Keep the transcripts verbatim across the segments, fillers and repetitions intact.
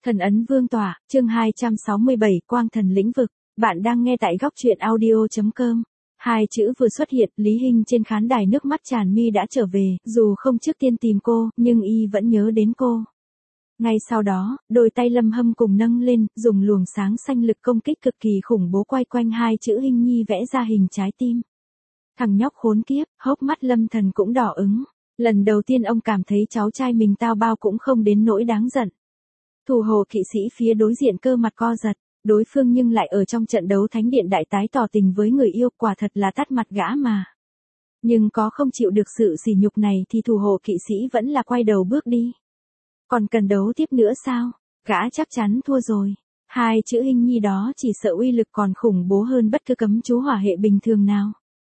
Thần ấn vương tỏa, chương hai trăm sáu mươi bảy, quang thần lĩnh vực. Bạn đang nghe tại góc truyện audio chấm com. Hai chữ vừa xuất hiện, Lý Hinh trên khán đài nước mắt tràn mi đã trở về, dù không trước tiên tìm cô, nhưng y vẫn nhớ đến cô. Ngay sau đó, đôi tay Lâm Hâm cùng nâng lên, dùng luồng sáng xanh lực công kích cực kỳ khủng bố quay quanh hai chữ Hinh Nhi vẽ ra hình trái tim. Thằng nhóc khốn kiếp, hốc mắt Lâm Thần cũng đỏ ứng. Lần đầu tiên ông cảm thấy cháu trai mình tao bao cũng không đến nỗi đáng giận. Thủ hộ kỵ sĩ phía đối diện cơ mặt co giật, đối phương nhưng lại ở trong trận đấu thánh điện đại tái tỏ tình với người yêu, quả thật là tắt mặt gã mà. Nhưng có không chịu được sự sỉ nhục này thì thủ hộ kỵ sĩ vẫn là quay đầu bước đi. Còn cần đấu tiếp nữa sao? Gã chắc chắn thua rồi. Hai chữ Hinh Nhi đó chỉ sợ uy lực còn khủng bố hơn bất cứ cấm chú hỏa hệ bình thường nào.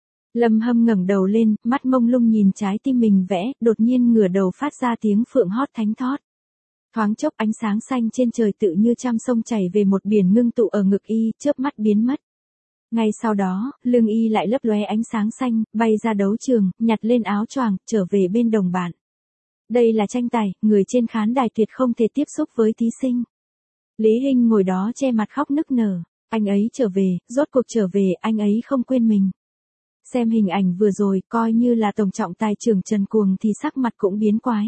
Lâm Hâm ngẩng đầu lên, mắt mông lung nhìn trái tim mình vẽ, đột nhiên ngửa đầu phát ra tiếng phượng hót thánh thót. Thoáng chốc ánh sáng xanh trên trời tự như trăm sông chảy về một biển ngưng tụ ở ngực y, chớp mắt biến mất. Ngay sau đó, lưng y lại lấp lóe ánh sáng xanh, bay ra đấu trường, nhặt lên áo choàng, trở về bên đồng bạn. Đây là tranh tài, người trên khán đài tuyệt không thể tiếp xúc với thí sinh. Lý Hinh ngồi đó che mặt khóc nức nở, anh ấy trở về, rốt cuộc trở về, anh ấy không quên mình. Xem hình ảnh vừa rồi, coi như là tổng trọng tài trưởng Trần Cuồng thì sắc mặt cũng biến quái.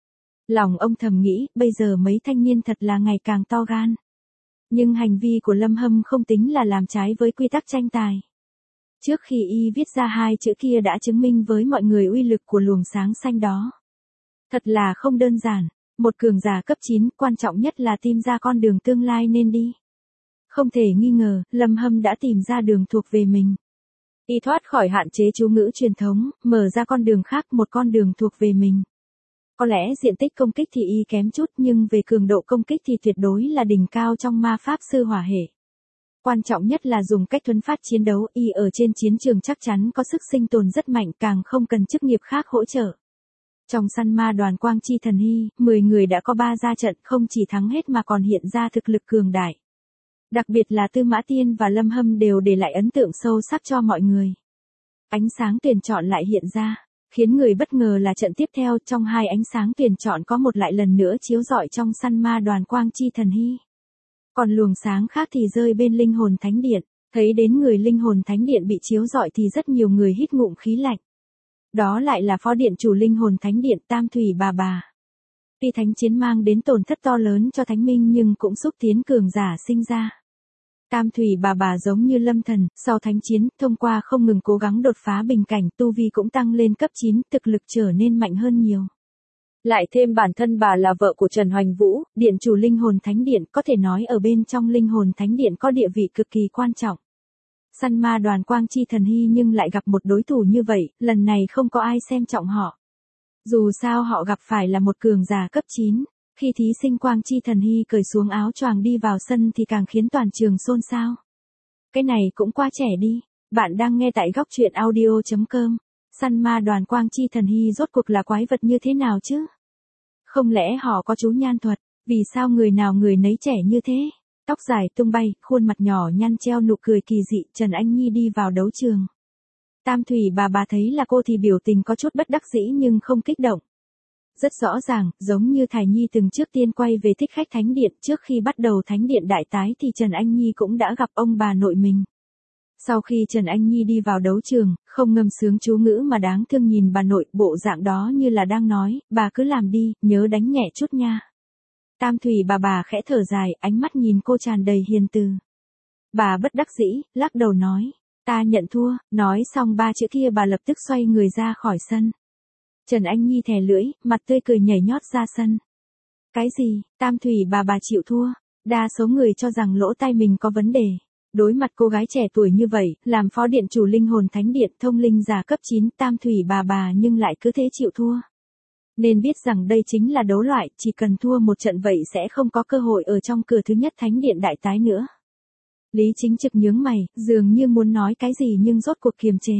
Lòng ông thầm nghĩ, bây giờ mấy thanh niên thật là ngày càng to gan. Nhưng hành vi của Lâm Hâm không tính là làm trái với quy tắc tranh tài. Trước khi y viết ra hai chữ kia đã chứng minh với mọi người uy lực của luồng sáng xanh đó. Thật là không đơn giản, một cường giả cấp chín, quan trọng nhất là tìm ra con đường tương lai nên đi. Không thể nghi ngờ, Lâm Hâm đã tìm ra đường thuộc về mình. Y thoát khỏi hạn chế chú ngữ truyền thống, mở ra con đường khác, một con đường thuộc về mình. Có lẽ diện tích công kích thì y kém chút, nhưng về cường độ công kích thì tuyệt đối là đỉnh cao trong ma pháp sư hỏa hệ. Quan trọng nhất là dùng cách thuấn phát chiến đấu, y ở trên chiến trường chắc chắn có sức sinh tồn rất mạnh, càng không cần chức nghiệp khác hỗ trợ. Trong săn ma đoàn Quang Chi Thần Hy, mười người đã có ba ra trận, không chỉ thắng hết mà còn hiện ra thực lực cường đại. Đặc biệt là Tư Mã Tiên và Lâm Hâm đều để lại ấn tượng sâu sắc cho mọi người. Ánh sáng tuyển chọn lại hiện ra, khiến người bất ngờ là trận tiếp theo, trong hai ánh sáng tuyển chọn có một lại lần nữa chiếu rọi trong săn ma đoàn Quang Chi Thần Hy. Còn luồng sáng khác thì rơi bên linh hồn thánh điện, thấy đến người linh hồn thánh điện bị chiếu rọi thì rất nhiều người hít ngụm khí lạnh. Đó lại là phó điện chủ linh hồn thánh điện Tam Thủy Bà Bà. Tuy thánh chiến mang đến tổn thất to lớn cho thánh minh nhưng cũng xúc tiến cường giả sinh ra. Tam Thủy Bà Bà giống như Lâm Thần, sau thánh chiến, thông qua không ngừng cố gắng đột phá bình cảnh, tu vi cũng tăng lên cấp chín, thực lực trở nên mạnh hơn nhiều. Lại thêm bản thân bà là vợ của Trần Hoành Vũ, điện chủ linh hồn thánh điện, có thể nói ở bên trong linh hồn thánh điện có địa vị cực kỳ quan trọng. Săn ma đoàn Quang Chi Thần Hy nhưng lại gặp một đối thủ như vậy, lần này không có ai xem trọng họ. Dù sao họ gặp phải là một cường giả cấp chín. Khi thí sinh Quang Chi Thần Hy cởi xuống áo choàng đi vào sân thì càng khiến toàn trường xôn xao. Cái này cũng quá trẻ đi. Bạn đang nghe tại góc truyện audio chấm com. Săn ma đoàn Quang Chi Thần Hy rốt cuộc là quái vật như thế nào chứ? Không lẽ họ có chú nhan thuật? Vì sao người nào người nấy trẻ như thế? Tóc dài tung bay, khuôn mặt nhỏ nhăn treo nụ cười kỳ dị, Trần Anh Nhi đi vào đấu trường. Tam Thủy Bà Bà thấy là cô thì biểu tình có chút bất đắc dĩ nhưng không kích động. Rất rõ ràng, giống như Thải Nhi từng trước tiên quay về thích khách thánh điện, trước khi bắt đầu thánh điện đại tái thì Trần Anh Nhi cũng đã gặp ông bà nội mình. Sau khi Trần Anh Nhi đi vào đấu trường, không ngâm sướng chú ngữ mà đáng thương nhìn bà nội, bộ dạng đó như là đang nói, bà cứ làm đi, nhớ đánh nhẹ chút nha. Tam Thủy Bà Bà khẽ thở dài, ánh mắt nhìn cô tràn đầy hiền từ. Bà bất đắc dĩ, lắc đầu nói, ta nhận thua, nói xong ba chữ kia bà lập tức xoay người ra khỏi sân. Trần Anh Nhi thè lưỡi, mặt tươi cười nhảy nhót ra sân. Cái gì, Tam Thủy Bà Bà chịu thua? Đa số người cho rằng lỗ tai mình có vấn đề. Đối mặt cô gái trẻ tuổi như vậy, làm phó điện chủ linh hồn thánh điện thông linh giả cấp chín Tam Thủy Bà Bà nhưng lại cứ thế chịu thua. Nên biết rằng đây chính là đấu loại, chỉ cần thua một trận vậy sẽ không có cơ hội ở trong cửa thứ nhất thánh điện đại tái nữa. Lý Chính Trực nhướng mày, dường như muốn nói cái gì nhưng rốt cuộc kiềm chế.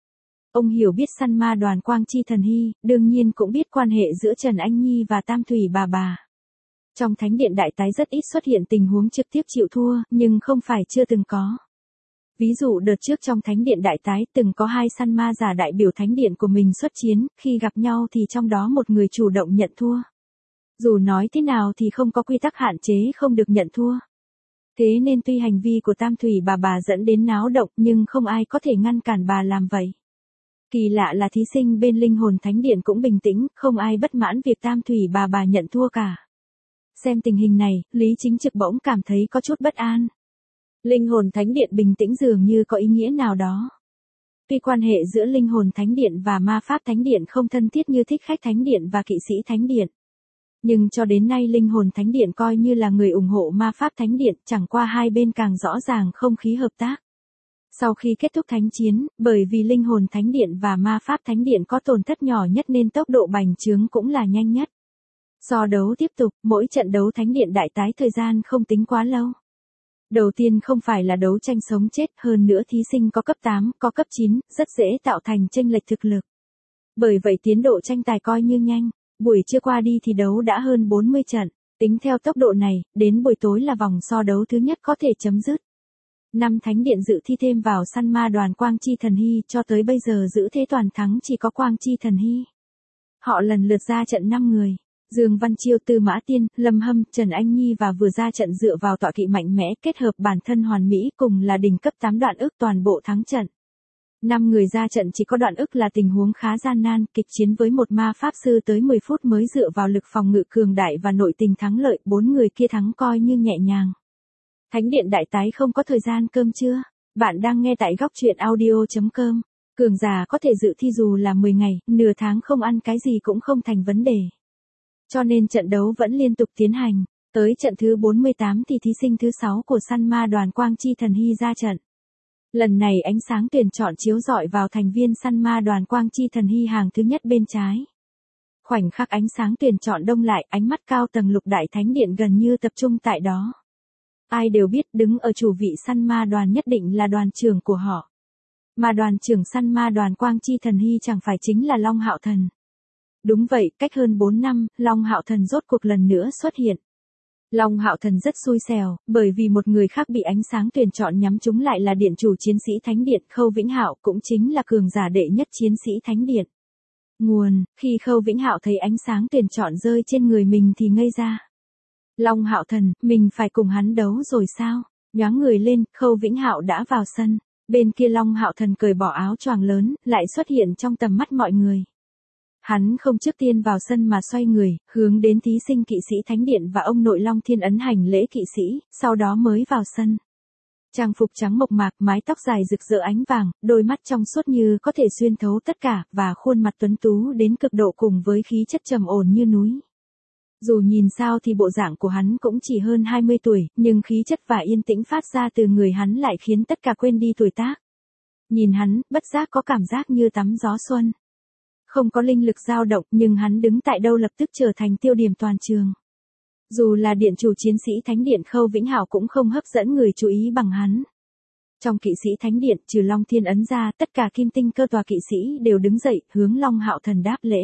Ông hiểu biết săn ma đoàn Quang Chi Thần Hy, đương nhiên cũng biết quan hệ giữa Trần Anh Nhi và Tam Thủy Bà Bà. Trong thánh điện đại tái rất ít xuất hiện tình huống trực tiếp chịu thua, nhưng không phải chưa từng có. Ví dụ đợt trước trong thánh điện đại tái từng có hai săn ma giả đại biểu thánh điện của mình xuất chiến, khi gặp nhau thì trong đó một người chủ động nhận thua. Dù nói thế nào thì không có quy tắc hạn chế không được nhận thua. Thế nên tuy hành vi của Tam Thủy bà bà dẫn đến náo động nhưng không ai có thể ngăn cản bà làm vậy. Kỳ lạ là thí sinh bên Linh Hồn Thánh Điện cũng bình tĩnh, không ai bất mãn việc Tam Thủy bà bà nhận thua cả. Xem tình hình này, Lý Chính Trực bỗng cảm thấy có chút bất an. Linh Hồn Thánh Điện bình tĩnh dường như có ý nghĩa nào đó. Tuy quan hệ giữa Linh Hồn Thánh Điện và Ma Pháp Thánh Điện không thân thiết như Thích Khách Thánh Điện và Kỵ Sĩ Thánh Điện. Nhưng cho đến nay Linh Hồn Thánh Điện coi như là người ủng hộ Ma Pháp Thánh Điện, chẳng qua hai bên càng rõ ràng không khí hợp tác. Sau khi kết thúc thánh chiến, bởi vì Linh Hồn Thánh Điện và Ma Pháp Thánh Điện có tổn thất nhỏ nhất nên tốc độ bành trướng cũng là nhanh nhất. So đấu tiếp tục, mỗi trận đấu Thánh Điện đại tái thời gian không tính quá lâu. Đầu tiên không phải là đấu tranh sống chết, hơn nữa thí sinh có cấp tám, có cấp chín, rất dễ tạo thành chênh lệch thực lực. Bởi vậy tiến độ tranh tài coi như nhanh, buổi trưa qua đi thì đấu đã hơn bốn mươi trận, tính theo tốc độ này, đến buổi tối là vòng so đấu thứ nhất có thể chấm dứt. Năm Thánh Điện dự thi thêm vào săn ma đoàn Quang Chi Thần Hy, cho tới bây giờ giữ thế toàn thắng chỉ có Quang Chi Thần Hy. Họ lần lượt ra trận năm người. Dương Văn Chiêu, Tư Mã Tiên, Lâm Hâm, Trần Anh Nhi và vừa ra trận dựa vào tọa kỵ mạnh mẽ kết hợp bản thân hoàn mỹ cùng là đỉnh cấp tám đoạn ức toàn bộ thắng trận. Năm người ra trận chỉ có đoạn ức là tình huống khá gian nan, kịch chiến với một ma pháp sư tới mười phút mới dựa vào lực phòng ngự cường đại và nội tình thắng lợi, bốn người kia thắng coi như nhẹ nhàng. Thánh Điện đại tái không có thời gian cơm trưa. Bạn đang nghe tại góc truyện audio chấm com. Cường giả có thể dự thi dù là mười ngày, nửa tháng không ăn cái gì cũng không thành vấn đề. Cho nên trận đấu vẫn liên tục tiến hành. Tới trận thứ bốn mươi tám thì thí sinh thứ sáu của săn ma đoàn Quang Chi Thần Hy ra trận. Lần này ánh sáng tuyển chọn chiếu rọi vào thành viên săn ma đoàn Quang Chi Thần Hy hàng thứ nhất bên trái. Khoảnh khắc ánh sáng tuyển chọn đông lại, ánh mắt cao tầng Lục Đại Thánh Điện gần như tập trung tại đó. Ai đều biết đứng ở chủ vị săn ma đoàn nhất định là đoàn trưởng của họ. Mà đoàn trưởng săn ma đoàn Quang Chi Thần Hy chẳng phải chính là Long Hạo Thần. Đúng vậy, cách hơn bốn năm, Long Hạo Thần rốt cuộc lần nữa xuất hiện. Long Hạo Thần rất xui xẻo, bởi vì một người khác bị ánh sáng tuyển chọn nhắm trúng lại là điện chủ chiến sĩ Thánh Điện Khâu Vĩnh Hạo, cũng chính là cường giả đệ nhất chiến sĩ Thánh Điện. Nguồn, khi Khâu Vĩnh Hạo thấy ánh sáng tuyển chọn rơi trên người mình thì ngây ra. Long Hạo Thần, mình phải cùng hắn đấu rồi sao? Nhoáng người lên, Khâu Vĩnh Hạo đã vào sân. Bên kia Long Hạo Thần cởi bỏ áo choàng lớn, lại xuất hiện trong tầm mắt mọi người. Hắn không trước tiên vào sân mà xoay người, hướng đến thí sinh Kỵ Sĩ Thánh Điện và ông nội Long Thiên ấn hành lễ kỵ sĩ, sau đó mới vào sân. Trang phục trắng mộc mạc, mái tóc dài rực rỡ ánh vàng, đôi mắt trong suốt như có thể xuyên thấu tất cả, và khuôn mặt tuấn tú đến cực độ cùng với khí chất trầm ổn như núi. Dù nhìn sao thì bộ dạng của hắn cũng chỉ hơn hai mươi tuổi, nhưng khí chất và yên tĩnh phát ra từ người hắn lại khiến tất cả quên đi tuổi tác. Nhìn hắn, bất giác có cảm giác như tắm gió xuân. Không có linh lực dao động, nhưng hắn đứng tại đâu lập tức trở thành tiêu điểm toàn trường. Dù là điện chủ chiến sĩ Thánh Điện Khâu Vĩnh Hạo cũng không hấp dẫn người chú ý bằng hắn. Trong Kỵ Sĩ Thánh Điện, trừ Long Thiên ấn ra, tất cả kim tinh cơ tòa kỵ sĩ đều đứng dậy, hướng Long Hạo Thần đáp lễ.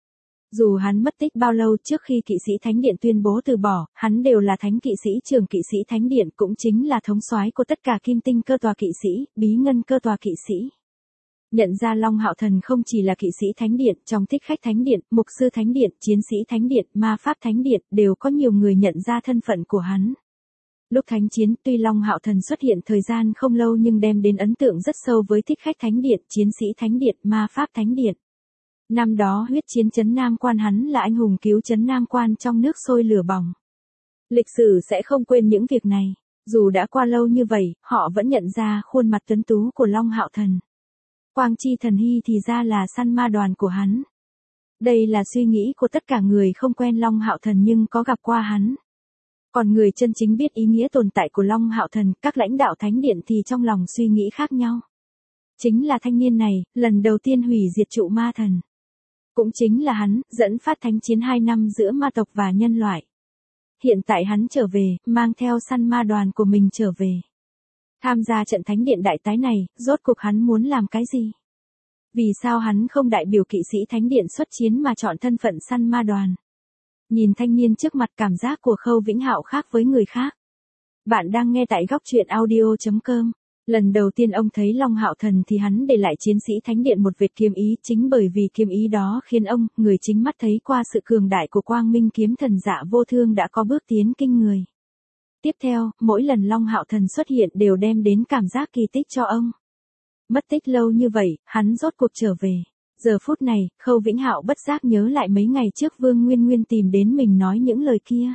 Dù hắn mất tích bao lâu trước khi Kỵ Sĩ Thánh Điện tuyên bố từ bỏ, hắn đều là Thánh Kỵ Sĩ trưởng Kỵ Sĩ Thánh Điện, cũng chính là thống soái của tất cả kim tinh cơ tòa kỵ sĩ, bí ngân cơ tòa kỵ sĩ. Nhận ra Long Hạo Thần không chỉ là Kỵ Sĩ Thánh Điện, trong Thích Khách Thánh Điện, Mục Sư Thánh Điện, Chiến Sĩ Thánh Điện, Ma Pháp Thánh Điện, đều có nhiều người nhận ra thân phận của hắn. Lúc thánh chiến, tuy Long Hạo Thần xuất hiện thời gian không lâu nhưng đem đến ấn tượng rất sâu với Thích Khách Thánh Điện, Chiến Sĩ Thánh Điện, Ma Pháp Thánh Điện. Năm đó huyết chiến Trấn Nam Quan hắn là anh hùng cứu Trấn Nam Quan trong nước sôi lửa bỏng. Lịch sử sẽ không quên những việc này. Dù đã qua lâu như vậy, họ vẫn nhận ra khuôn mặt tuấn tú của Long Hạo Thần. Quang Chi Thần Hy thì ra là săn ma đoàn của hắn. Đây là suy nghĩ của tất cả người không quen Long Hạo Thần nhưng có gặp qua hắn. Còn người chân chính biết ý nghĩa tồn tại của Long Hạo Thần, các lãnh đạo Thánh Điện thì trong lòng suy nghĩ khác nhau. Chính là thanh niên này, lần đầu tiên hủy diệt trụ ma thần. Cũng chính là hắn, dẫn phát thánh chiến hai năm giữa ma tộc và nhân loại. Hiện tại hắn trở về, mang theo săn ma đoàn của mình trở về. Tham gia trận Thánh Điện đại tái này, rốt cuộc hắn muốn làm cái gì? Vì sao hắn không đại biểu Kỵ Sĩ Thánh Điện xuất chiến mà chọn thân phận săn ma đoàn? Nhìn thanh niên trước mặt, cảm giác của Khâu Vĩnh Hạo khác với người khác. Bạn đang nghe tại góc truyện audio chấm com. Lần đầu tiên ông thấy Long Hạo Thần thì hắn để lại chiến sĩ thánh điện một vệt kiếm ý, chính bởi vì kiếm ý đó khiến ông, người chính mắt thấy qua sự cường đại của Quang Minh kiếm thần Dạ Vô Thương đã có bước tiến kinh người. Tiếp theo, mỗi lần Long Hạo Thần xuất hiện đều đem đến cảm giác kỳ tích cho ông. Mất tích lâu như vậy, hắn rốt cuộc trở về. Giờ phút này, Khâu Vĩnh Hạo bất giác nhớ lại mấy ngày trước Vương Nguyên Nguyên tìm đến mình nói những lời kia.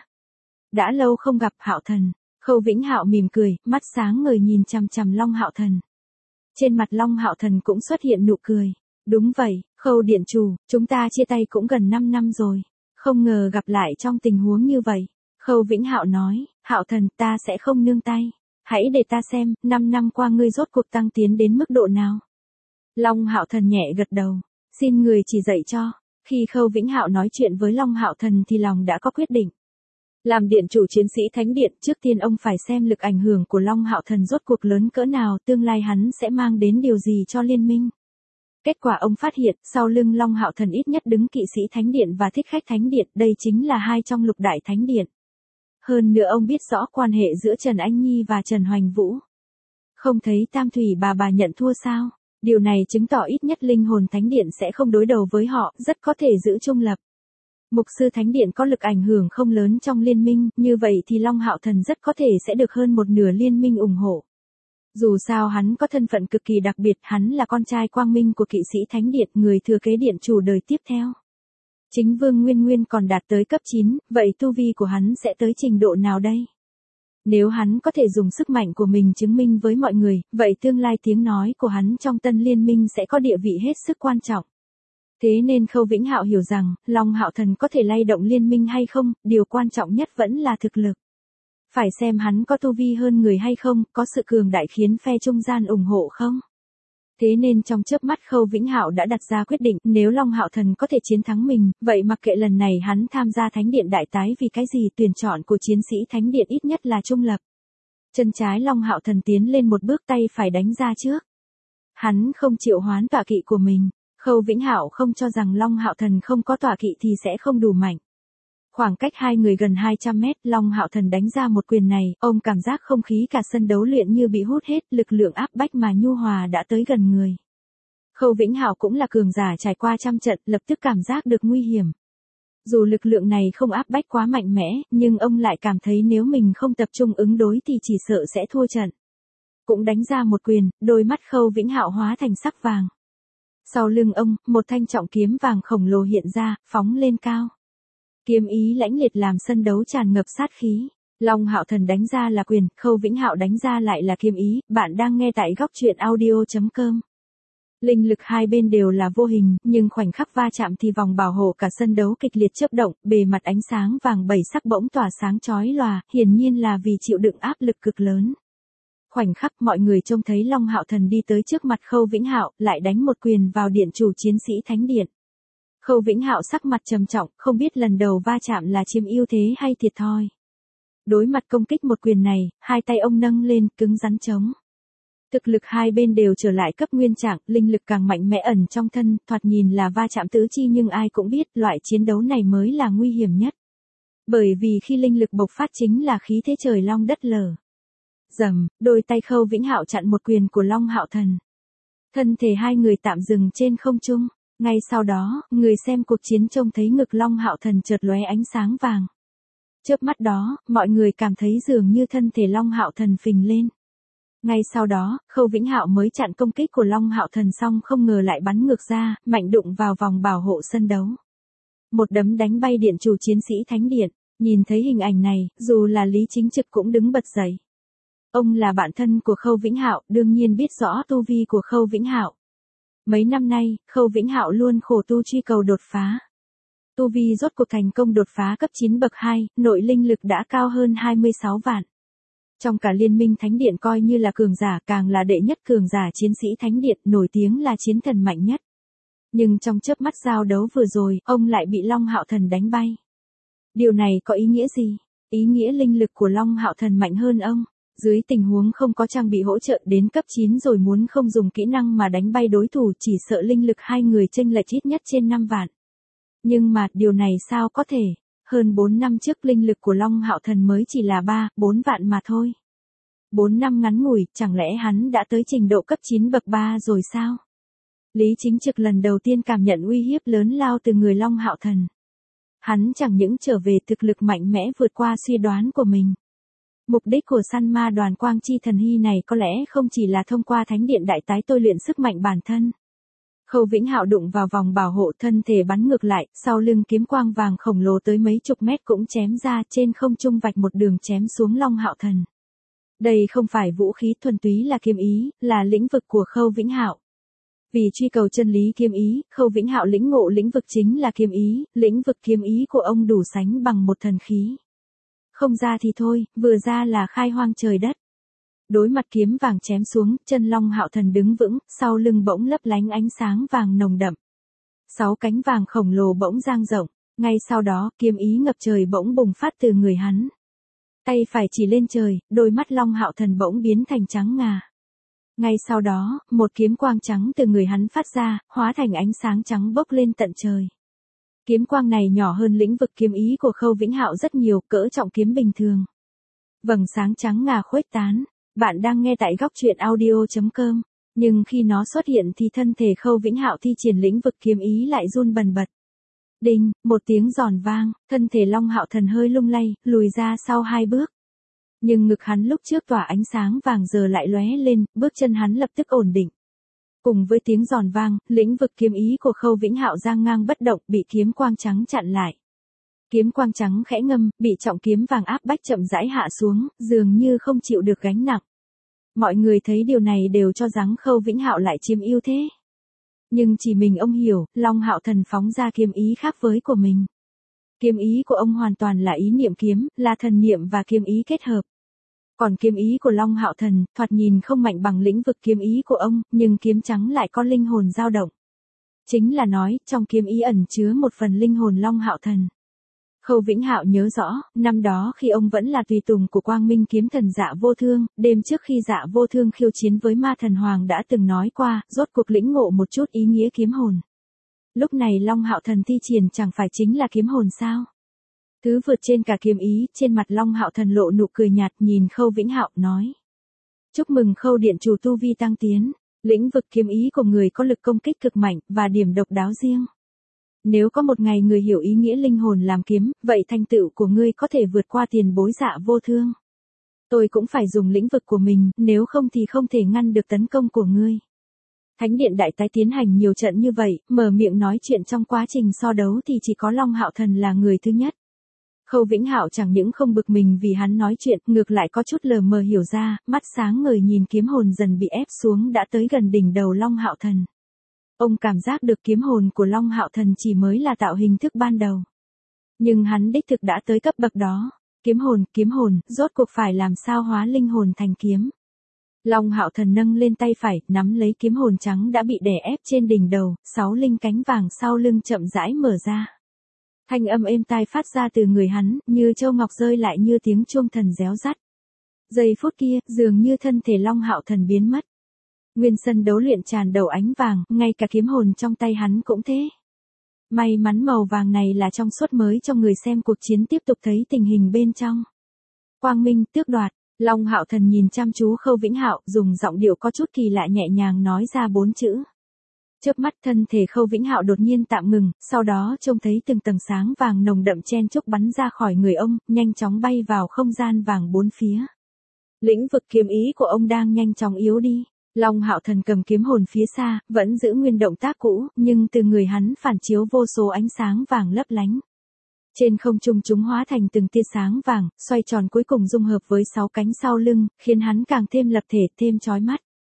Đã lâu không gặp Hạo Thần. Khâu Vĩnh Hạo mỉm cười, mắt sáng ngời nhìn chằm chằm Long Hạo Thần. Trên mặt Long Hạo Thần cũng xuất hiện nụ cười. Đúng vậy, Khâu điện chủ, chúng ta chia tay cũng gần năm năm rồi. Không ngờ gặp lại trong tình huống như vậy. Khâu Vĩnh Hạo nói, Hạo Thần, ta sẽ không nương tay. Hãy để ta xem, năm năm qua ngươi rốt cuộc tăng tiến đến mức độ nào. Long Hạo Thần nhẹ gật đầu, xin người chỉ dạy cho. Khi Khâu Vĩnh Hạo nói chuyện với Long Hạo Thần thì lòng đã có quyết định. Làm điện chủ chiến sĩ thánh điện, trước tiên ông phải xem lực ảnh hưởng của Long Hạo Thần rốt cuộc lớn cỡ nào, tương lai hắn sẽ mang đến điều gì cho liên minh. Kết quả ông phát hiện, sau lưng Long Hạo Thần ít nhất đứng kỵ sĩ thánh điện và thích khách thánh điện, đây chính là hai trong lục đại thánh điện. Hơn nữa ông biết rõ quan hệ giữa Trần Anh Nhi và Trần Hoành Vũ. Không thấy Tam Thủy bà bà nhận thua sao? Điều này chứng tỏ ít nhất linh hồn thánh điện sẽ không đối đầu với họ, rất có thể giữ trung lập. Mục sư thánh điện có lực ảnh hưởng không lớn trong liên minh, như vậy thì Long Hạo Thần rất có thể sẽ được hơn một nửa liên minh ủng hộ. Dù sao hắn có thân phận cực kỳ đặc biệt, hắn là con trai quang minh của kỵ sĩ thánh điện, người thừa kế điện chủ đời tiếp theo. Chính Vương Nguyên Nguyên còn đạt tới cấp chín, vậy tu vi của hắn sẽ tới trình độ nào đây? Nếu hắn có thể dùng sức mạnh của mình chứng minh với mọi người, vậy tương lai tiếng nói của hắn trong tân liên minh sẽ có địa vị hết sức quan trọng. Thế nên Khâu Vĩnh Hạo hiểu rằng, Long Hạo Thần có thể lay động liên minh hay không, điều quan trọng nhất vẫn là thực lực. Phải xem hắn có tu vi hơn người hay không, có sự cường đại khiến phe trung gian ủng hộ không. Thế nên trong chớp mắt Khâu Vĩnh Hạo đã đặt ra quyết định, nếu Long Hạo Thần có thể chiến thắng mình, vậy mặc kệ lần này hắn tham gia Thánh điện đại tái vì cái gì, tuyển chọn của chiến sĩ Thánh điện ít nhất là trung lập. Chân trái Long Hạo Thần tiến lên một bước, tay phải đánh ra trước. Hắn không triệu hoán tọa kỵ của mình. Khâu Vĩnh Hạo không cho rằng Long Hạo Thần không có tọa kỵ thì sẽ không đủ mạnh. Khoảng cách hai người gần hai trăm mét, Long Hạo Thần đánh ra một quyền này, ông cảm giác không khí cả sân đấu luyện như bị hút hết, lực lượng áp bách mà nhu hòa đã tới gần người. Khâu Vĩnh Hạo cũng là cường giả trải qua trăm trận, lập tức cảm giác được nguy hiểm. Dù lực lượng này không áp bách quá mạnh mẽ, nhưng ông lại cảm thấy nếu mình không tập trung ứng đối thì chỉ sợ sẽ thua trận. Cũng đánh ra một quyền, đôi mắt Khâu Vĩnh Hạo hóa thành sắc vàng. Sau lưng ông, một thanh trọng kiếm vàng khổng lồ hiện ra, phóng lên cao. Kiếm ý lãnh liệt làm sân đấu tràn ngập sát khí. Long Hạo Thần đánh ra là quyền, Khâu Vĩnh Hạo đánh ra lại là kiếm ý. Bạn đang nghe tại góc truyện audio chấm com. Linh lực hai bên đều là vô hình, nhưng khoảnh khắc va chạm thì vòng bảo hộ cả sân đấu kịch liệt chớp động, bề mặt ánh sáng vàng bảy sắc bỗng tỏa sáng chói lòa, hiển nhiên là vì chịu đựng áp lực cực lớn. Khoảnh khắc mọi người trông thấy Long Hạo Thần đi tới trước mặt Khâu Vĩnh Hạo, lại đánh một quyền vào điện chủ chiến sĩ thánh điện. Khâu Vĩnh Hạo sắc mặt trầm trọng, không biết lần đầu va chạm là chiếm ưu thế hay thiệt thòi. Đối mặt công kích một quyền này, hai tay ông nâng lên, cứng rắn chống. Thực lực hai bên đều trở lại cấp nguyên trạng, linh lực càng mạnh mẽ ẩn trong thân, thoạt nhìn là va chạm tứ chi nhưng ai cũng biết loại chiến đấu này mới là nguy hiểm nhất. Bởi vì khi linh lực bộc phát chính là khí thế trời long đất lở. Rầm, đôi tay Khâu Vĩnh Hạo chặn một quyền của Long Hạo Thần. Thân thể hai người tạm dừng trên không trung, ngay sau đó, người xem cuộc chiến trông thấy ngực Long Hạo Thần chợt lóe ánh sáng vàng. Chớp mắt đó, mọi người cảm thấy dường như thân thể Long Hạo Thần phình lên. Ngay sau đó, Khâu Vĩnh Hạo mới chặn công kích của Long Hạo Thần xong không ngờ lại bắn ngược ra, mạnh đụng vào vòng bảo hộ sân đấu. Một đấm đánh bay điện chủ chiến sĩ thánh điện, nhìn thấy hình ảnh này, dù là Lý Chính Trực cũng đứng bật dậy. Ông là bạn thân của Khâu Vĩnh Hạo, đương nhiên biết rõ tu vi của Khâu Vĩnh Hạo. Mấy năm nay, Khâu Vĩnh Hạo luôn khổ tu truy cầu đột phá. Tu vi rốt cuộc thành công đột phá cấp chín bậc hai, nội linh lực đã cao hơn hai mươi sáu vạn. Trong cả liên minh thánh điện coi như là cường giả, càng là đệ nhất cường giả chiến sĩ thánh điện, nổi tiếng là chiến thần mạnh nhất. Nhưng trong chớp mắt giao đấu vừa rồi, ông lại bị Long Hạo Thần đánh bay. Điều này có ý nghĩa gì? Ý nghĩa linh lực của Long Hạo Thần mạnh hơn ông. Dưới tình huống không có trang bị hỗ trợ đến cấp chín rồi muốn không dùng kỹ năng mà đánh bay đối thủ chỉ sợ linh lực hai người chênh lệch ít nhất trên năm vạn. Nhưng mà, điều này sao có thể? Hơn bốn năm trước linh lực của Long Hạo Thần mới chỉ là ba, bốn vạn mà thôi. Bốn năm ngắn ngủi, chẳng lẽ hắn đã tới trình độ cấp chín bậc ba rồi sao? Lý Chính Trực lần đầu tiên cảm nhận uy hiếp lớn lao từ người Long Hạo Thần. Hắn chẳng những trở về thực lực mạnh mẽ vượt qua suy đoán của mình. Mục đích của săn ma đoàn Quang Chi Thần Hy này có lẽ không chỉ là thông qua thánh điện đại tái tôi luyện sức mạnh bản thân. Khâu Vĩnh Hạo đụng vào vòng bảo hộ thân thể bắn ngược lại, sau lưng kiếm quang vàng khổng lồ tới mấy chục mét cũng chém ra trên không trung vạch một đường chém xuống Long Hạo Thần. Đây không phải vũ khí thuần túy là kiếm ý, là lĩnh vực của Khâu Vĩnh Hạo. Vì truy cầu chân lý kiếm ý, Khâu Vĩnh Hạo lĩnh ngộ lĩnh vực chính là kiếm ý, lĩnh vực kiếm ý của ông đủ sánh bằng một thần khí. Không ra thì thôi, vừa ra là khai hoang trời đất. Đối mặt kiếm vàng chém xuống, chân Long Hạo Thần đứng vững, sau lưng bỗng lấp lánh ánh sáng vàng nồng đậm. Sáu cánh vàng khổng lồ bỗng dang rộng, ngay sau đó, kiếm ý ngập trời bỗng bùng phát từ người hắn. Tay phải chỉ lên trời, đôi mắt Long Hạo Thần bỗng biến thành trắng ngà. Ngay sau đó, một kiếm quang trắng từ người hắn phát ra, hóa thành ánh sáng trắng bốc lên tận trời. Kiếm quang này nhỏ hơn lĩnh vực kiếm ý của Khâu Vĩnh Hạo rất nhiều, cỡ trọng kiếm bình thường. Vầng sáng trắng ngà khuếch tán. Bạn đang nghe tại góc truyện audio chấm com. Nhưng khi nó xuất hiện thì thân thể Khâu Vĩnh Hạo thi triển lĩnh vực kiếm ý lại run bần bật. Đinh, một tiếng giòn vang, thân thể Long Hạo Thần hơi lung lay, lùi ra sau hai bước. Nhưng ngực hắn lúc trước tỏa ánh sáng vàng giờ lại lóe lên, bước chân hắn lập tức ổn định. Cùng với tiếng giòn vang, lĩnh vực kiếm ý của Khâu Vĩnh Hạo giang ngang bất động, bị kiếm quang trắng chặn lại. Kiếm quang trắng khẽ ngâm, bị trọng kiếm vàng áp bách chậm rãi hạ xuống, dường như không chịu được gánh nặng. Mọi người thấy điều này đều cho rằng Khâu Vĩnh Hạo lại chiếm ưu thế. Nhưng chỉ mình ông hiểu, Long Hạo Thần phóng ra kiếm ý khác với của mình. Kiếm ý của ông hoàn toàn là ý niệm kiếm, là thần niệm và kiếm ý kết hợp. Còn kiếm ý của Long Hạo Thần, thoạt nhìn không mạnh bằng lĩnh vực kiếm ý của ông, nhưng kiếm trắng lại có linh hồn dao động. Chính là nói, trong kiếm ý ẩn chứa một phần linh hồn Long Hạo Thần. Khâu Vĩnh Hạo nhớ rõ, năm đó khi ông vẫn là tùy tùng của Quang Minh kiếm thần Dạ Vô Thương, đêm trước khi Dạ Vô Thương khiêu chiến với Ma Thần Hoàng đã từng nói qua, rốt cuộc lĩnh ngộ một chút ý nghĩa kiếm hồn. Lúc này Long Hạo Thần thi triển chẳng phải chính là kiếm hồn sao? Thứ vượt trên cả kiếm ý, trên mặt Long Hạo Thần lộ nụ cười nhạt nhìn Khâu Vĩnh Hạo, nói. Chúc mừng Khâu điện chủ tu vi tăng tiến, lĩnh vực kiếm ý của người có lực công kích cực mạnh, và điểm độc đáo riêng. Nếu có một ngày người hiểu ý nghĩa linh hồn làm kiếm, vậy thành tựu của ngươi có thể vượt qua tiền bối Dạ Vô Thương. Tôi cũng phải dùng lĩnh vực của mình, nếu không thì không thể ngăn được tấn công của ngươi. Thánh điện đại tái tiến hành nhiều trận như vậy, mở miệng nói chuyện trong quá trình so đấu thì chỉ có Long Hạo Thần là người thứ nhất. Khâu Vĩnh Hạo chẳng những không bực mình vì hắn nói chuyện, ngược lại có chút lờ mờ hiểu ra, mắt sáng ngời nhìn kiếm hồn dần bị ép xuống đã tới gần đỉnh đầu Long Hạo Thần. Ông cảm giác được kiếm hồn của Long Hạo Thần chỉ mới là tạo hình thức ban đầu. Nhưng hắn đích thực đã tới cấp bậc đó. Kiếm hồn, kiếm hồn, rốt cuộc phải làm sao hóa linh hồn thành kiếm. Long Hạo Thần nâng lên tay phải, nắm lấy kiếm hồn trắng đã bị đè ép trên đỉnh đầu, sáu linh cánh vàng sau lưng chậm rãi mở ra. Thanh âm êm tai phát ra từ người hắn, như châu ngọc rơi lại như tiếng chuông thần réo rắt. Giây phút kia, dường như thân thể Long Hạo Thần biến mất. Nguyên sân đấu luyện tràn đầu ánh vàng, ngay cả kiếm hồn trong tay hắn cũng thế. May mắn màu vàng này là trong suốt mới cho người xem cuộc chiến tiếp tục thấy tình hình bên trong. Quang minh, tước đoạt, Long Hạo Thần nhìn chăm chú Khâu Vĩnh Hạo, dùng giọng điệu có chút kỳ lạ nhẹ nhàng nói ra bốn chữ. Chớp mắt thân thể Khâu Vĩnh Hạo đột nhiên tạm ngừng, sau đó trông thấy từng tầng sáng vàng nồng đậm chen chúc bắn ra khỏi người ông, nhanh chóng bay vào không gian vàng bốn phía. Lĩnh vực kiếm ý của ông đang nhanh chóng yếu đi. Long Hạo Thần cầm kiếm hồn phía xa, vẫn giữ nguyên động tác cũ, nhưng từ người hắn phản chiếu vô số ánh sáng vàng lấp lánh. Trên không trung chúng hóa thành từng tia sáng vàng, xoay tròn cuối cùng dung hợp với sáu cánh sau lưng, khiến hắn càng thêm lập thể, thêm chói mắt.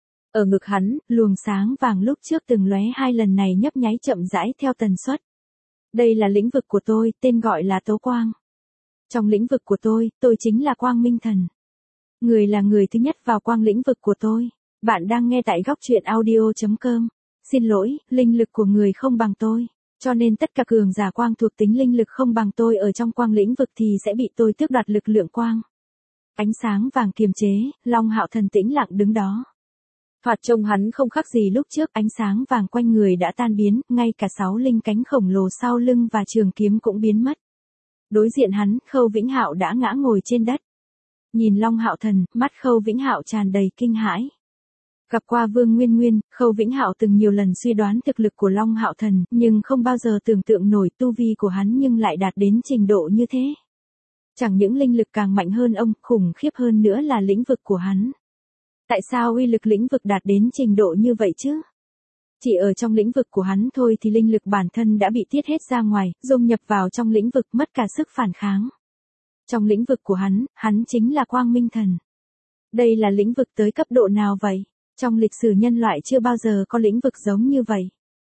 Ở ngực hắn, luồng sáng vàng lúc trước từng lóe hai lần này nhấp nháy chậm rãi theo tần suất. Đây là lĩnh vực của tôi, tên gọi là Tấu Quang. Trong lĩnh vực của tôi, tôi chính là Quang Minh Thần. Người là người thứ nhất vào quang lĩnh vực của tôi. Bạn đang nghe tại góc truyện audio chấm com. Xin lỗi, linh lực của người không bằng tôi. Cho nên tất cả cường giả quang thuộc tính linh lực không bằng tôi ở trong quang lĩnh vực thì sẽ bị tôi tước đoạt lực lượng quang. Ánh sáng vàng kiềm chế, Long Hạo Thần tĩnh lặng đứng đó. Thoạt trông hắn không khác gì lúc trước, ánh sáng vàng quanh người đã tan biến, ngay cả sáu linh cánh khổng lồ sau lưng và trường kiếm cũng biến mất. Đối diện hắn, Khâu Vĩnh Hạo đã ngã ngồi trên đất. Nhìn Long Hạo Thần, mắt Khâu Vĩnh Hạo tràn đầy kinh hãi. Gặp qua Vương Nguyên Nguyên, Khâu Vĩnh Hạo từng nhiều lần suy đoán thực lực của Long Hạo Thần, nhưng không bao giờ tưởng tượng nổi tu vi của hắn nhưng lại đạt đến trình độ như thế. Chẳng những linh lực càng mạnh hơn ông, khủng khiếp hơn nữa là lĩnh vực của hắn. Tại sao uy lực lĩnh vực đạt đến trình độ như vậy chứ? Chỉ ở trong lĩnh vực của hắn thôi thì linh lực bản thân đã bị tiết hết ra ngoài, dung nhập vào trong lĩnh vực mất cả sức phản kháng. Trong lĩnh vực của hắn, hắn chính là Quang Minh Thần. Đây là lĩnh vực tới cấp độ nào vậy? Trong lịch sử nhân loại chưa bao giờ có lĩnh vực giống như vậy.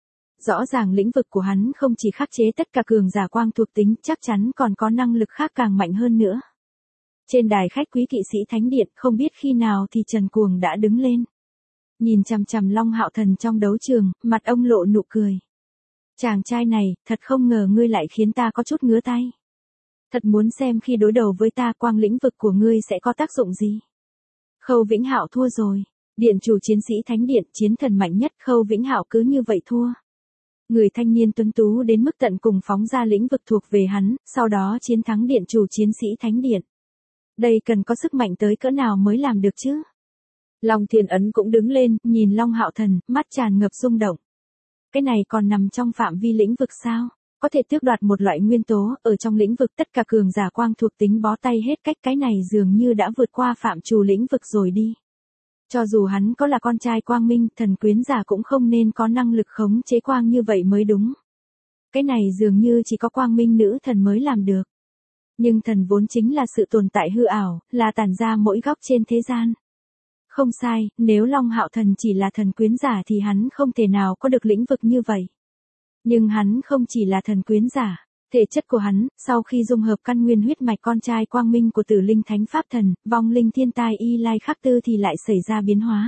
Rõ ràng lĩnh vực của hắn không chỉ khắc chế tất cả cường giả quang thuộc tính, chắc chắn còn có năng lực khác càng mạnh hơn nữa. Trên đài khách quý kỵ sĩ Thánh Điện, không biết khi nào thì Trần Cuồng đã đứng lên. Nhìn chằm chằm Long Hạo Thần trong đấu trường, mặt ông lộ nụ cười. Chàng trai này, thật không ngờ ngươi lại khiến ta có chút ngứa tay. Thật muốn xem khi đối đầu với ta quang lĩnh vực của ngươi sẽ có tác dụng gì. Khâu Vĩnh Hạo thua rồi. Điện chủ chiến sĩ Thánh Điện, chiến thần mạnh nhất, Khâu Vĩnh Hạo cứ như vậy thua. Người thanh niên tuấn tú đến mức tận cùng phóng ra lĩnh vực thuộc về hắn, sau đó chiến thắng điện chủ chiến sĩ Thánh Điện. Đây cần có sức mạnh tới cỡ nào mới làm được chứ? Long Thiên Ấn cũng đứng lên, nhìn Long Hạo Thần, mắt tràn ngập rung động. Cái này còn nằm trong phạm vi lĩnh vực sao? Có thể tước đoạt một loại nguyên tố, ở trong lĩnh vực tất cả cường giả quang thuộc tính bó tay hết cách, cái này dường như đã vượt qua phạm trù lĩnh vực rồi đi. Cho dù hắn có là con trai Quang Minh, thần quyến giả cũng không nên có năng lực khống chế quang như vậy mới đúng. Cái này dường như chỉ có Quang Minh nữ thần mới làm được. Nhưng thần vốn chính là sự tồn tại hư ảo, là tản ra mỗi góc trên thế gian. Không sai, nếu Long Hạo Thần chỉ là thần quyến giả thì hắn không thể nào có được lĩnh vực như vậy. Nhưng hắn không chỉ là thần quyến giả. Thể chất của hắn, sau khi dung hợp căn nguyên huyết mạch con trai Quang Minh của Tử Linh Thánh Pháp Thần, vong linh thiên tai Y Lai Khắc Tư thì lại xảy ra biến hóa.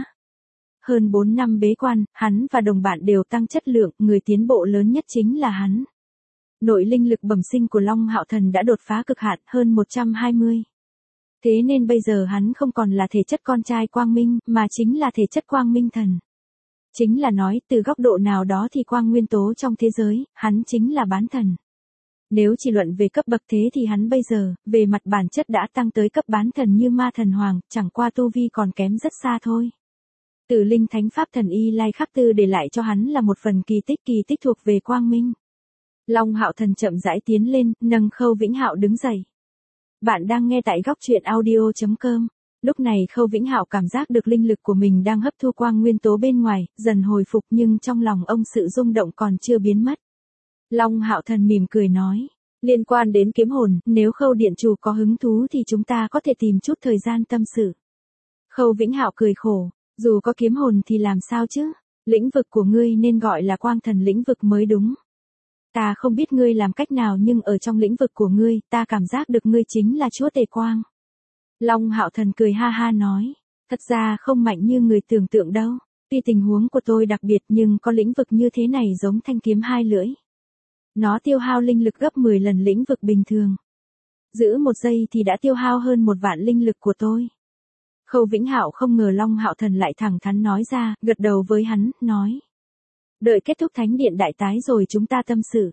Hơn bốn năm bế quan, hắn và đồng bạn đều tăng chất lượng, người tiến bộ lớn nhất chính là hắn. Nội linh lực bẩm sinh của Long Hạo Thần đã đột phá cực hạn hơn một trăm hai mươi. Thế nên bây giờ hắn không còn là thể chất con trai Quang Minh, mà chính là thể chất Quang Minh Thần. Chính là nói, từ góc độ nào đó thì quang nguyên tố trong thế giới, hắn chính là bán thần. Nếu chỉ luận về cấp bậc thế thì hắn bây giờ, về mặt bản chất đã tăng tới cấp bán thần như ma thần hoàng, chẳng qua tu vi còn kém rất xa thôi. Tử Linh Thánh Pháp Thần Y Lai Khắc Tư để lại cho hắn là một phần kỳ tích kỳ tích thuộc về Quang Minh. Long Hạo Thần chậm rãi tiến lên, nâng Khâu Vĩnh Hạo đứng dậy. Bạn đang nghe tại góc truyện audio chấm com. Lúc này Khâu Vĩnh Hạo cảm giác được linh lực của mình đang hấp thu quang nguyên tố bên ngoài, dần hồi phục nhưng trong lòng ông sự rung động còn chưa biến mất. Long Hạo Thần mỉm cười nói, liên quan đến kiếm hồn, nếu Khâu điện chủ có hứng thú thì chúng ta có thể tìm chút thời gian tâm sự. Khâu Vĩnh Hạo cười khổ, dù có kiếm hồn thì làm sao chứ, lĩnh vực của ngươi nên gọi là quang thần lĩnh vực mới đúng. Ta không biết ngươi làm cách nào nhưng ở trong lĩnh vực của ngươi, ta cảm giác được ngươi chính là chúa tể quang. Long Hạo Thần cười ha ha nói, thật ra không mạnh như người tưởng tượng đâu, tuy tình huống của tôi đặc biệt nhưng có lĩnh vực như thế này giống thanh kiếm hai lưỡi. Nó tiêu hao linh lực gấp mười lần lĩnh vực bình thường. Giữ một giây thì đã tiêu hao hơn một vạn linh lực của tôi. Khâu Vĩnh Hạo không ngờ Long Hạo Thần lại thẳng thắn nói ra, gật đầu với hắn, nói. Đợi kết thúc thánh điện đại tái rồi chúng ta tâm sự.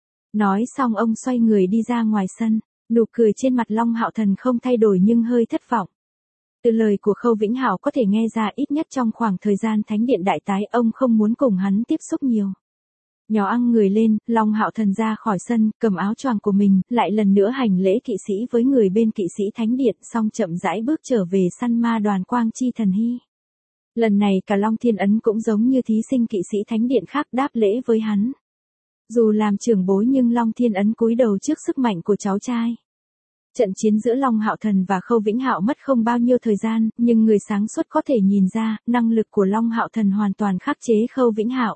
Nói xong ông xoay người đi ra ngoài sân, nụ cười trên mặt Long Hạo Thần không thay đổi nhưng hơi thất vọng. Từ lời của Khâu Vĩnh Hạo có thể nghe ra ít nhất trong khoảng thời gian thánh điện đại tái ông không muốn cùng hắn tiếp xúc nhiều. Nhỏ ăn người lên, Long Hạo Thần ra khỏi sân, cầm áo choàng của mình, lại lần nữa hành lễ kỵ sĩ với người bên kỵ sĩ thánh điện, xong chậm rãi bước trở về săn ma đoàn Quang Chi Thần Hy. Lần này cả Long Thiên Ấn cũng giống như thí sinh kỵ sĩ thánh điện khác đáp lễ với hắn. Dù làm trưởng bối nhưng Long Thiên Ấn cúi đầu trước sức mạnh của cháu trai. Trận chiến giữa Long Hạo Thần và Khâu Vĩnh Hạo mất không bao nhiêu thời gian, nhưng người sáng suốt có thể nhìn ra, năng lực của Long Hạo Thần hoàn toàn khắc chế Khâu Vĩnh Hạo.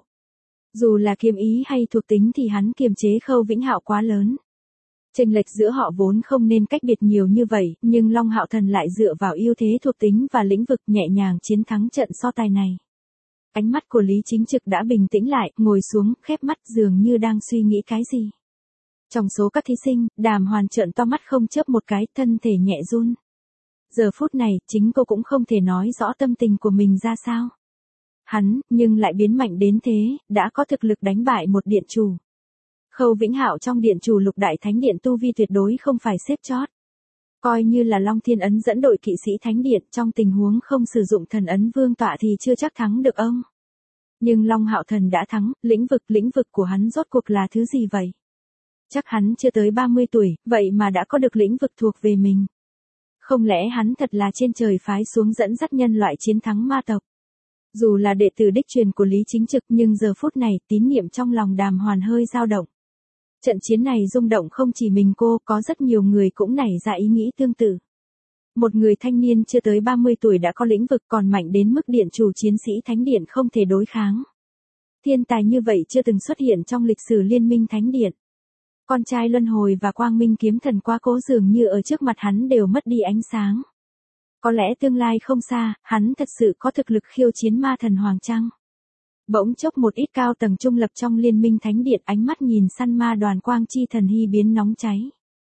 Dù là kiếm ý hay thuộc tính thì hắn kiềm chế Khâu Vĩnh Hạo quá lớn. Chênh lệch giữa họ vốn không nên cách biệt nhiều như vậy, nhưng Long Hạo Thần lại dựa vào ưu thế thuộc tính và lĩnh vực nhẹ nhàng chiến thắng trận so tài này. Ánh mắt của Lý Chính Trực đã bình tĩnh lại, ngồi xuống, khép mắt dường như đang suy nghĩ cái gì. Trong số các thí sinh, Đàm Hoàn trợn to mắt không chớp một cái, thân thể nhẹ run. Giờ phút này, chính cô cũng không thể nói rõ tâm tình của mình ra sao. Hắn, nhưng lại biến mạnh đến thế, đã có thực lực đánh bại một điện chủ. Khâu Vĩnh Hạo trong điện chủ lục đại thánh điện tu vi tuyệt đối không phải xếp chót. Coi như là Long Thiên Ấn dẫn đội kỵ sĩ thánh điện, trong tình huống không sử dụng thần ấn vương tọa thì chưa chắc thắng được ông. Nhưng Long Hạo Thần đã thắng, lĩnh vực lĩnh vực của hắn rốt cuộc là thứ gì vậy? Chắc hắn chưa tới ba mươi tuổi, vậy mà đã có được lĩnh vực thuộc về mình. Không lẽ hắn thật là trên trời phái xuống dẫn dắt nhân loại chiến thắng ma tộc? Dù là đệ tử đích truyền của Lý Chính Trực nhưng giờ phút này tín niệm trong lòng Đàm Hoàn hơi dao động. Trận chiến này rung động không chỉ mình cô, có rất nhiều người cũng nảy ra ý nghĩ tương tự. Một người thanh niên chưa tới ba mươi tuổi đã có lĩnh vực còn mạnh đến mức điện chủ chiến sĩ thánh điện không thể đối kháng. Thiên tài như vậy chưa từng xuất hiện trong lịch sử liên minh thánh điện. Con trai luân hồi và quang minh kiếm thần quá cố dường như ở trước mặt hắn đều mất đi ánh sáng. Có lẽ tương lai không xa, hắn thật sự có thực lực khiêu chiến ma thần Hoàng Trăng. Bỗng chốc một ít cao tầng trung lập trong liên minh thánh điện ánh mắt nhìn săn ma đoàn quang chi thần hy biến nóng cháy.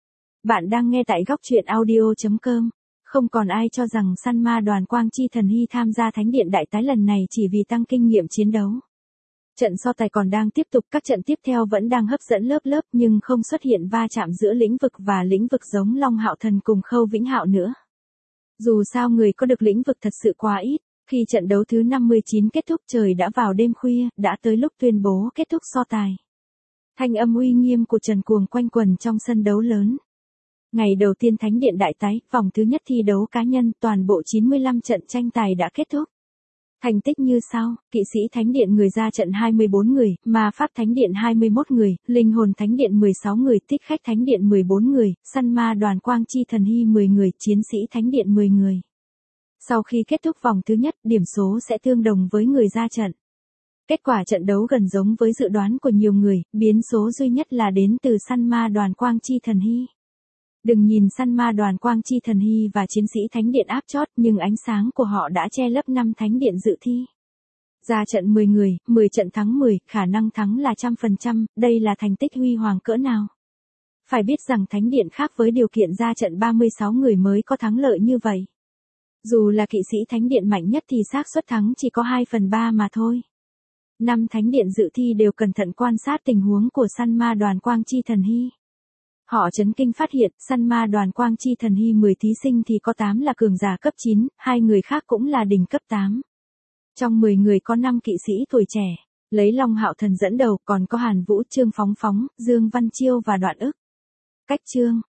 Bạn đang nghe tại góc truyện audio chấm com. Không còn ai cho rằng săn ma đoàn quang chi thần hy tham gia thánh điện đại tái lần này chỉ vì tăng kinh nghiệm chiến đấu. Trận so tài còn đang tiếp tục, các trận tiếp theo vẫn đang hấp dẫn lớp lớp nhưng không xuất hiện va chạm giữa lĩnh vực và lĩnh vực giống Long Hạo Thần cùng Khâu Vĩnh Hạo nữa. Dù sao người có được lĩnh vực thật sự quá ít. Khi trận đấu thứ năm mươi chín kết thúc trời đã vào đêm khuya, đã tới lúc tuyên bố kết thúc so tài. Thanh âm uy nghiêm của Trần Cuồng quanh quần trong sân đấu lớn. Ngày đầu tiên thánh điện đại tái, vòng thứ nhất thi đấu cá nhân, toàn bộ chín mươi lăm trận tranh tài đã kết thúc. Thành tích như sau, kỵ sĩ thánh điện người ra trận hai mươi bốn người, ma pháp thánh điện hai mươi mốt người, linh hồn thánh điện mười sáu người, thích khách thánh điện mười bốn người, săn ma đoàn quang chi thần hy mười người, chiến sĩ thánh điện mười người. Sau khi kết thúc vòng thứ nhất, điểm số sẽ tương đồng với người ra trận. Kết quả trận đấu gần giống với dự đoán của nhiều người, biến số duy nhất là đến từ săn ma đoàn quang chi thần hy. Đừng nhìn săn ma đoàn quang chi thần hy và chiến sĩ thánh điện áp chót nhưng ánh sáng của họ đã che lấp năm thánh điện dự thi. Ra trận mười người, mười trận thắng mười, khả năng thắng là trăm phần trăm, đây là thành tích huy hoàng cỡ nào. Phải biết rằng thánh điện khác với điều kiện ra trận ba mươi sáu người mới có thắng lợi như vậy. Dù là kỵ sĩ thánh điện mạnh nhất thì xác suất thắng chỉ có hai phần ba mà thôi. Năm thánh điện dự thi đều cẩn thận quan sát tình huống của săn ma đoàn quang chi thần hy. Họ chấn kinh phát hiện, săn ma đoàn quang chi thần hy mười thí sinh thì có tám là cường giả cấp chín, hai người khác cũng là đỉnh cấp tám. Trong mười người có năm kỵ sĩ tuổi trẻ, lấy Long Hạo Thần dẫn đầu, còn có Hàn Vũ, Trương Phóng Phóng, Dương Văn Chiêu và Đoạn Ức. Cách chương,